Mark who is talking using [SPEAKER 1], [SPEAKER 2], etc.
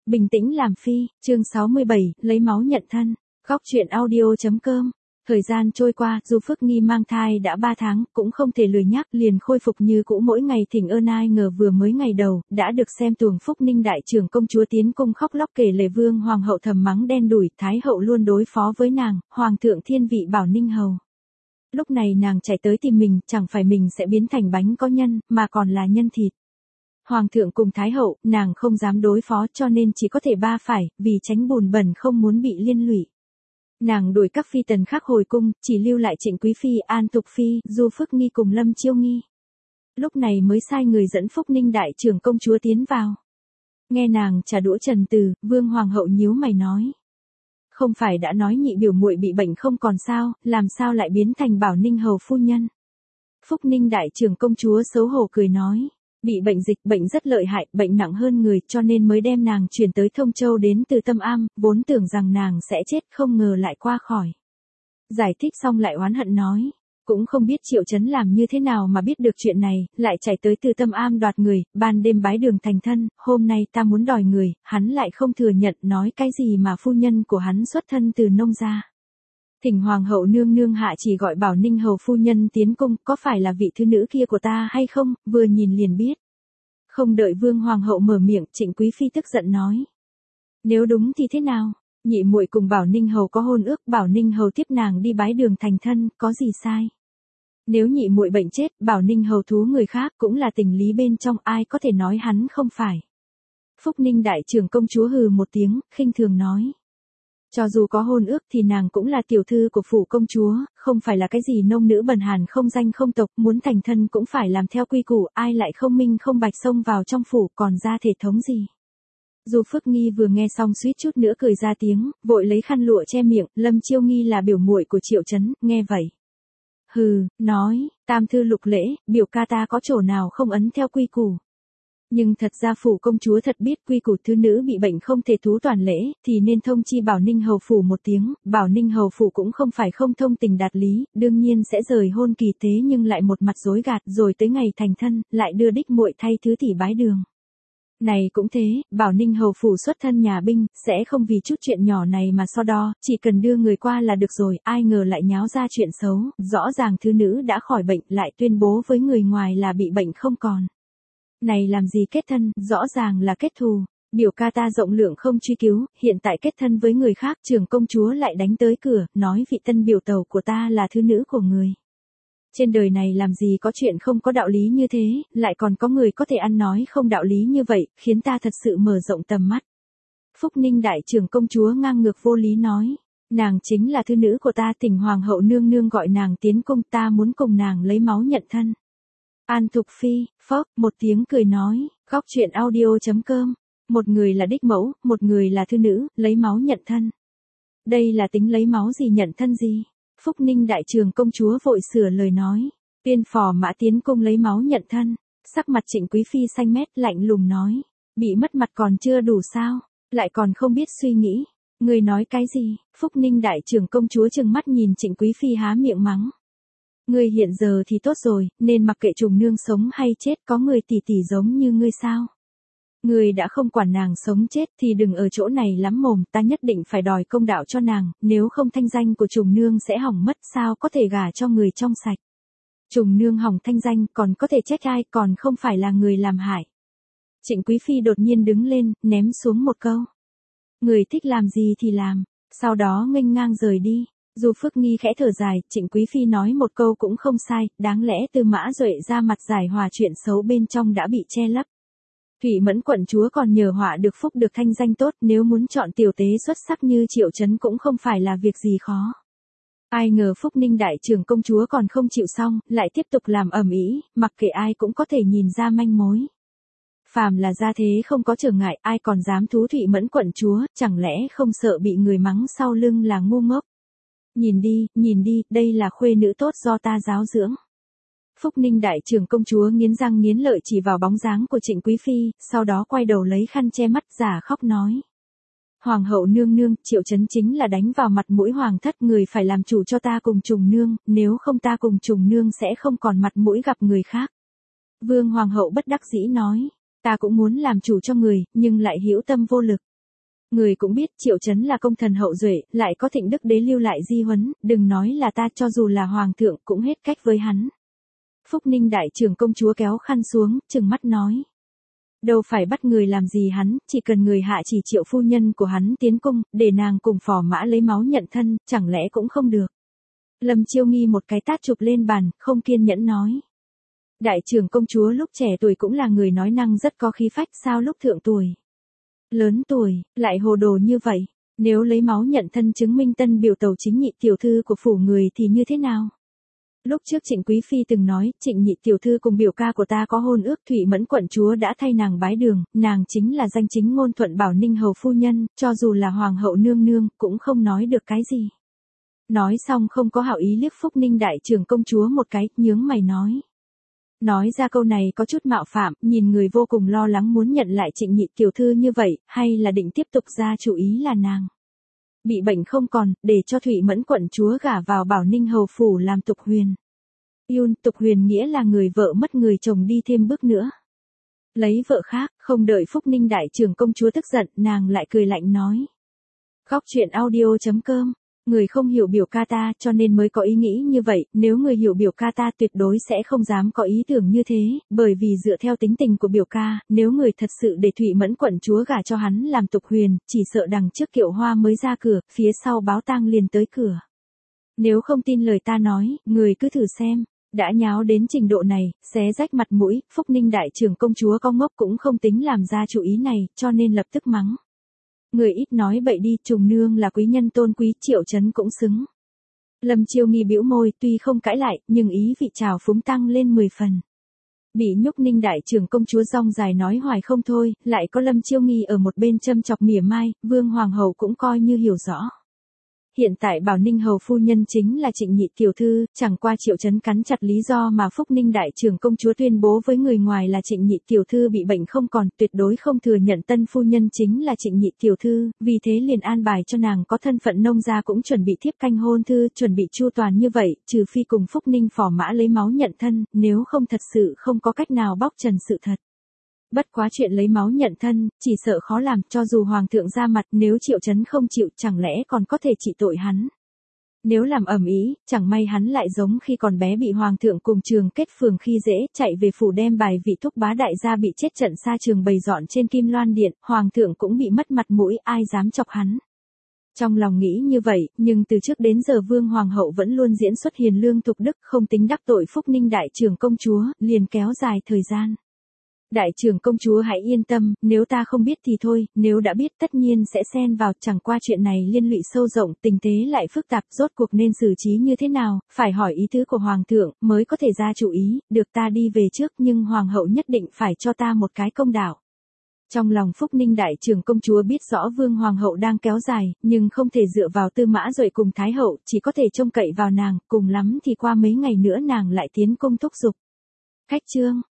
[SPEAKER 1] Bình tĩnh làm phi, chương 67, lấy máu nhận thân. Góc truyện audio.com. Thời gian trôi qua, dù Phước Nghi mang thai đã 3 tháng, cũng không thể lười nhắc, liền khôi phục như cũ mỗi ngày thỉnh ơn. Ai ngờ vừa mới ngày đầu, đã được xem tuồng Phúc Ninh đại trưởng công chúa tiến cung khóc lóc kể lể Vương hoàng hậu thầm mắng đen đủi, Thái hậu luôn đối phó với nàng, hoàng thượng thiên vị bảo Ninh hầu. Lúc này nàng chạy tới tìm mình, chẳng phải mình sẽ biến thành bánh có nhân, mà còn là nhân thịt. Hoàng thượng cùng Thái hậu, nàng không dám đối phó cho nên chỉ có thể ba phải, vì tránh bùn bẩn không muốn bị liên lụy. Nàng đuổi các phi tần khác hồi cung, chỉ lưu lại Trịnh Quý Phi, An Thục Phi, Du Phước Nghi cùng Lâm Chiêu Nghi. Lúc này mới sai người dẫn Phúc Ninh đại trưởng công chúa tiến vào. Nghe nàng trả đũa trần từ, Vương hoàng hậu nhíu mày nói. Không phải đã nói nhị biểu muội bị bệnh không còn sao, làm sao lại biến thành bảo Ninh hầu phu nhân. Phúc Ninh đại trưởng công chúa xấu hổ cười nói. Bị bệnh dịch, bệnh rất lợi hại, bệnh nặng hơn người cho nên mới đem nàng chuyển tới Thông Châu đến Từ Tâm Am, vốn tưởng rằng nàng sẽ chết không ngờ lại qua khỏi. Giải thích xong lại oán hận nói, cũng không biết Triệu Chấn làm như thế nào mà biết được chuyện này, lại chạy tới Từ Tâm Am đoạt người, ban đêm bái đường thành thân, hôm nay ta muốn đòi người, hắn lại không thừa nhận, nói cái gì mà phu nhân của hắn xuất thân từ nông gia. Thỉnh hoàng hậu nương nương hạ chỉ gọi bảo Ninh hầu phu nhân tiến cung, có phải là vị thứ nữ kia của ta hay không, vừa nhìn liền biết. Không đợi Vương hoàng hậu mở miệng, Trịnh Quý Phi tức giận nói. Nếu đúng thì thế nào, nhị muội cùng bảo Ninh hầu có hôn ước, bảo Ninh hầu tiếp nàng đi bái đường thành thân, có gì sai. Nếu nhị muội bệnh chết, bảo Ninh hầu thú người khác cũng là tình lý bên trong, ai có thể nói hắn không phải. Phúc Ninh đại trưởng công chúa hừ một tiếng, khinh thường nói. Cho dù có hôn ước thì nàng cũng là tiểu thư của phủ công chúa, không phải là cái gì nông nữ bần hàn không danh không tộc, muốn thành thân cũng phải làm theo quy củ, ai lại không minh không bạch xông vào trong phủ còn ra thể thống gì. Dù Phước Nghi vừa nghe xong suýt chút nữa cười ra tiếng, vội lấy khăn lụa che miệng, Lâm Chiêu Nghi là biểu muội của Triệu Chấn, nghe vậy. Hừ, nói, tam thư lục lễ, biểu ca ta có chỗ nào không ấn theo quy củ. Nhưng thật ra phủ công chúa thật biết quy củ thứ nữ bị bệnh không thể thú toàn lễ, thì nên thông chi bảo Ninh hầu phủ một tiếng, bảo Ninh hầu phủ cũng không phải không thông tình đạt lý, đương nhiên sẽ rời hôn kỳ thế nhưng lại một mặt dối gạt rồi tới ngày thành thân, lại đưa đích muội thay thứ tỷ bái đường. Này cũng thế, bảo Ninh hầu phủ xuất thân nhà binh, sẽ không vì chút chuyện nhỏ này mà so đo, chỉ cần đưa người qua là được rồi, ai ngờ lại nháo ra chuyện xấu, rõ ràng thứ nữ đã khỏi bệnh, lại tuyên bố với người ngoài là bị bệnh không còn. Này làm gì kết thân, rõ ràng là kết thù, biểu ca ta rộng lượng không truy cứu, hiện tại kết thân với người khác, trưởng công chúa lại đánh tới cửa, nói vị tân biểu tàu của ta là thứ nữ của người. Trên đời này làm gì có chuyện không có đạo lý như thế, lại còn có người có thể ăn nói không đạo lý như vậy, khiến ta thật sự mở rộng tầm mắt. Phúc Ninh đại trưởng công chúa ngang ngược vô lý nói, nàng chính là thứ nữ của ta, thỉnh hoàng hậu nương nương gọi nàng tiến cung, ta muốn cùng nàng lấy máu nhận thân. An Thục Phi, phốc, một tiếng cười nói, góc truyện audio.com, một người là đích mẫu, một người là thư nữ, lấy máu nhận thân. Đây là tính lấy máu gì nhận thân gì? Phúc Ninh đại trưởng công chúa vội sửa lời nói, tiên phò mã tiến cung lấy máu nhận thân, sắc mặt Trịnh Quý Phi xanh mét lạnh lùng nói, bị mất mặt còn chưa đủ sao, lại còn không biết suy nghĩ, người nói cái gì? Phúc Ninh đại trưởng công chúa trừng mắt nhìn Trịnh Quý Phi há miệng mắng. Ngươi hiện giờ thì tốt rồi, nên mặc kệ trùng nương sống hay chết, có người tỷ tỷ giống như ngươi sao? Ngươi đã không quản nàng sống chết thì đừng ở chỗ này lắm mồm, ta nhất định phải đòi công đạo cho nàng, nếu không thanh danh của trùng nương sẽ hỏng mất, sao có thể gả cho người trong sạch. Trùng nương hỏng thanh danh còn có thể trách ai, còn không phải là người làm hại. Trịnh Quý Phi đột nhiên đứng lên, ném xuống một câu. Người thích làm gì thì làm, sau đó nghênh ngang rời đi. Dù Phước Nghi khẽ thở dài, Trịnh Quý Phi nói một câu cũng không sai, đáng lẽ Tư Mã Duệ ra mặt giải hòa chuyện xấu bên trong đã bị che lấp. Thủy Mẫn quận chúa còn nhờ họa được phúc được thanh danh tốt, nếu muốn chọn tiểu tế xuất sắc như Triệu Chấn cũng không phải là việc gì khó. Ai ngờ Phúc Ninh đại trưởng công chúa còn không chịu xong, lại tiếp tục làm ầm ĩ, mặc kệ ai cũng có thể nhìn ra manh mối. Phàm là gia thế không có trở ngại, ai còn dám thú Thủy Mẫn quận chúa, chẳng lẽ không sợ bị người mắng sau lưng là ngu ngốc. Nhìn đi, đây là khuê nữ tốt do ta giáo dưỡng. Phúc Ninh đại trưởng công chúa nghiến răng nghiến lợi chỉ vào bóng dáng của Trịnh Quý Phi, sau đó quay đầu lấy khăn che mắt giả khóc nói. Hoàng hậu nương nương, Triệu Chấn chính là đánh vào mặt mũi hoàng thất, người phải làm chủ cho ta cùng trùng nương, nếu không ta cùng trùng nương sẽ không còn mặt mũi gặp người khác. Vương hoàng hậu bất đắc dĩ nói, ta cũng muốn làm chủ cho người, nhưng lại hữu tâm vô lực. Người cũng biết Triệu Chấn là công thần hậu duệ, lại có Thịnh Đức Đế lưu lại di huấn, đừng nói là ta, cho dù là hoàng thượng cũng hết cách với hắn. Phúc Ninh đại trưởng công chúa kéo khăn xuống, trừng mắt nói. Đâu phải bắt người làm gì hắn, chỉ cần người hạ chỉ Triệu phu nhân của hắn tiến cung, để nàng cùng phò mã lấy máu nhận thân, chẳng lẽ cũng không được. Lâm Chiêu Nghi một cái tát chụp lên bàn, không kiên nhẫn nói. Đại trưởng công chúa lúc trẻ tuổi cũng là người nói năng rất có khí phách, sao lúc thượng tuổi, lớn tuổi, lại hồ đồ như vậy. Nếu lấy máu nhận thân chứng minh Tân Biểu Tàu chính nhị tiểu thư của phủ người thì như thế nào? Lúc trước Trịnh Quý Phi từng nói, Trịnh nhị tiểu thư cùng biểu ca của ta có hôn ước, Thụy Mẫn quận chúa đã thay nàng bái đường, nàng chính là danh chính ngôn thuận Bảo Ninh hầu phu nhân, cho dù là hoàng hậu nương nương, cũng không nói được cái gì. Nói xong không có hảo ý liếc Phúc Ninh đại trưởng công chúa một cái, nhướng mày nói. Nói ra câu này có chút mạo phạm, nhìn người vô cùng lo lắng muốn nhận lại Trịnh nhị tiểu thư như vậy, hay là định tiếp tục ra chủ ý là nàng bị bệnh không còn, để cho Thụy Mẫn quận chúa gả vào Bảo Ninh hầu phủ làm tục huyền. Tục huyền nghĩa là người vợ mất người chồng đi thêm bước nữa. Lấy vợ khác, không đợi Phúc Ninh đại trưởng công chúa tức giận, nàng lại cười lạnh nói. Khóc chuyện audio.com, người không hiểu biểu ca ta cho nên mới có ý nghĩ như vậy, nếu người hiểu biểu ca ta tuyệt đối sẽ không dám có ý tưởng như thế, bởi vì dựa theo tính tình của biểu ca, nếu người thật sự để Thụy Mẫn quận chúa gả cho hắn làm tục huyền, chỉ sợ đằng trước kiệu hoa mới ra cửa, phía sau báo tang liền tới cửa. Nếu không tin lời ta nói, người cứ thử xem. Đã nháo đến trình độ này, xé rách mặt mũi, Phúc Ninh đại trưởng công chúa con ngốc cũng không tính làm ra chủ ý này, cho nên lập tức mắng. Người ít nói bậy đi, trùng nương là quý nhân tôn quý, Triệu Chấn cũng xứng. Lâm Chiêu Nghi bĩu môi, tuy không cãi lại, nhưng ý vị trào phúng tăng lên 10 phần. Bị Nhúc Ninh đại trưởng công chúa rong dài nói hoài không thôi, lại có Lâm Chiêu Nghi ở một bên châm chọc mỉa mai, Vương Hoàng hậu cũng coi như hiểu rõ. Hiện tại Bảo Ninh hầu phu nhân chính là Trịnh nhị tiểu thư, chẳng qua Triệu Chấn cắn chặt lý do mà Phúc Ninh đại trưởng công chúa tuyên bố với người ngoài là Trịnh nhị tiểu thư bị bệnh không còn, tuyệt đối không thừa nhận tân phu nhân chính là Trịnh nhị tiểu thư, vì thế liền an bài cho nàng có thân phận nông gia cũng chuẩn bị thiếp canh hôn thư, chuẩn bị chu toàn như vậy, trừ phi cùng Phúc Ninh phò mã lấy máu nhận thân, nếu không thật sự không có cách nào bóc trần sự thật. Bất quá chuyện lấy máu nhận thân, chỉ sợ khó làm, cho dù hoàng thượng ra mặt, nếu Triệu Chấn không chịu, chẳng lẽ còn có thể trị tội hắn. Nếu làm ầm ĩ, chẳng may hắn lại giống khi còn bé bị hoàng thượng cùng Trường Kết phường khi dễ, chạy về phủ đem bài vị thúc bá đại gia bị chết trận xa trường bày dọn trên Kim Loan điện, hoàng thượng cũng bị mất mặt mũi, ai dám chọc hắn. Trong lòng nghĩ như vậy, nhưng từ trước đến giờ Vương Hoàng hậu vẫn luôn diễn xuất hiền lương thục đức, không tính đắc tội Phúc Ninh đại trưởng công chúa, liền kéo dài thời gian. Đại trưởng công chúa hãy yên tâm, nếu ta không biết thì thôi, nếu đã biết tất nhiên sẽ xen vào, chẳng qua chuyện này liên lụy sâu rộng, tình thế lại phức tạp, rốt cuộc nên xử trí như thế nào, phải hỏi ý tứ của hoàng thượng, mới có thể ra chủ ý, được ta đi về trước nhưng hoàng hậu nhất định phải cho ta một cái công đạo. Trong lòng Phúc Ninh đại trưởng công chúa biết rõ Vương Hoàng hậu đang kéo dài, nhưng không thể dựa vào Tư Mã Duệ cùng Thái hậu, chỉ có thể trông cậy vào nàng, cùng lắm thì qua mấy ngày nữa nàng lại tiến cung thúc giục. Khách chương